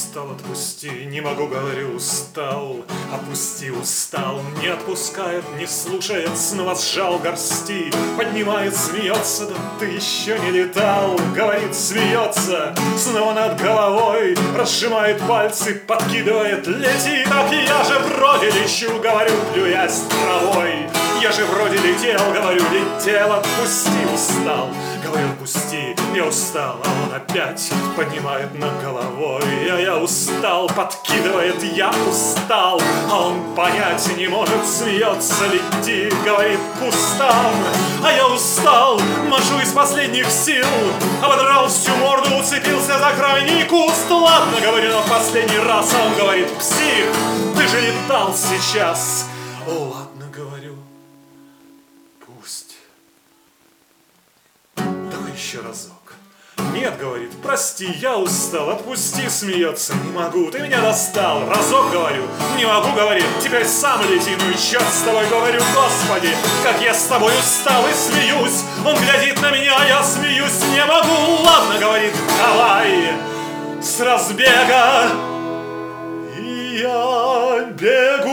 устал, отпусти, не могу, говорю, устал. Опусти, устал, не отпускает, не слушает, снова сжал горсти. Поднимает, смеется, да ты еще не летал. Говорит, смеется, снова над головой. Разжимает пальцы, подкидывает, лети. Так я же вроде лечу, говорю, плюясь травой. Я же вроде летел, говорю, летел, отпусти, устал. Говорю, отпусти, не устал, а он опять поднимает над головой. А я устал, подкидывает, я устал, а он понять не может, смеется, летит, говорит, к кустам. А я устал, машу из последних сил, ободрал всю морду, уцепился за крайний куст. Ладно, говорю, но в последний раз, а он говорит, псих, ты же летал сейчас. Ладно, говорю, пусть. Давай еще разок. Нет, говорит, прости, я устал, отпусти, смеется, не могу, ты меня достал. Разок, говорю, не могу, говорит, теперь сам лети, ну и черт с тобой, говорю, господи, как я с тобой устал и смеюсь. Он глядит на меня, я смеюсь, не могу. Ладно, говорит, давай, с разбега. И я бегу.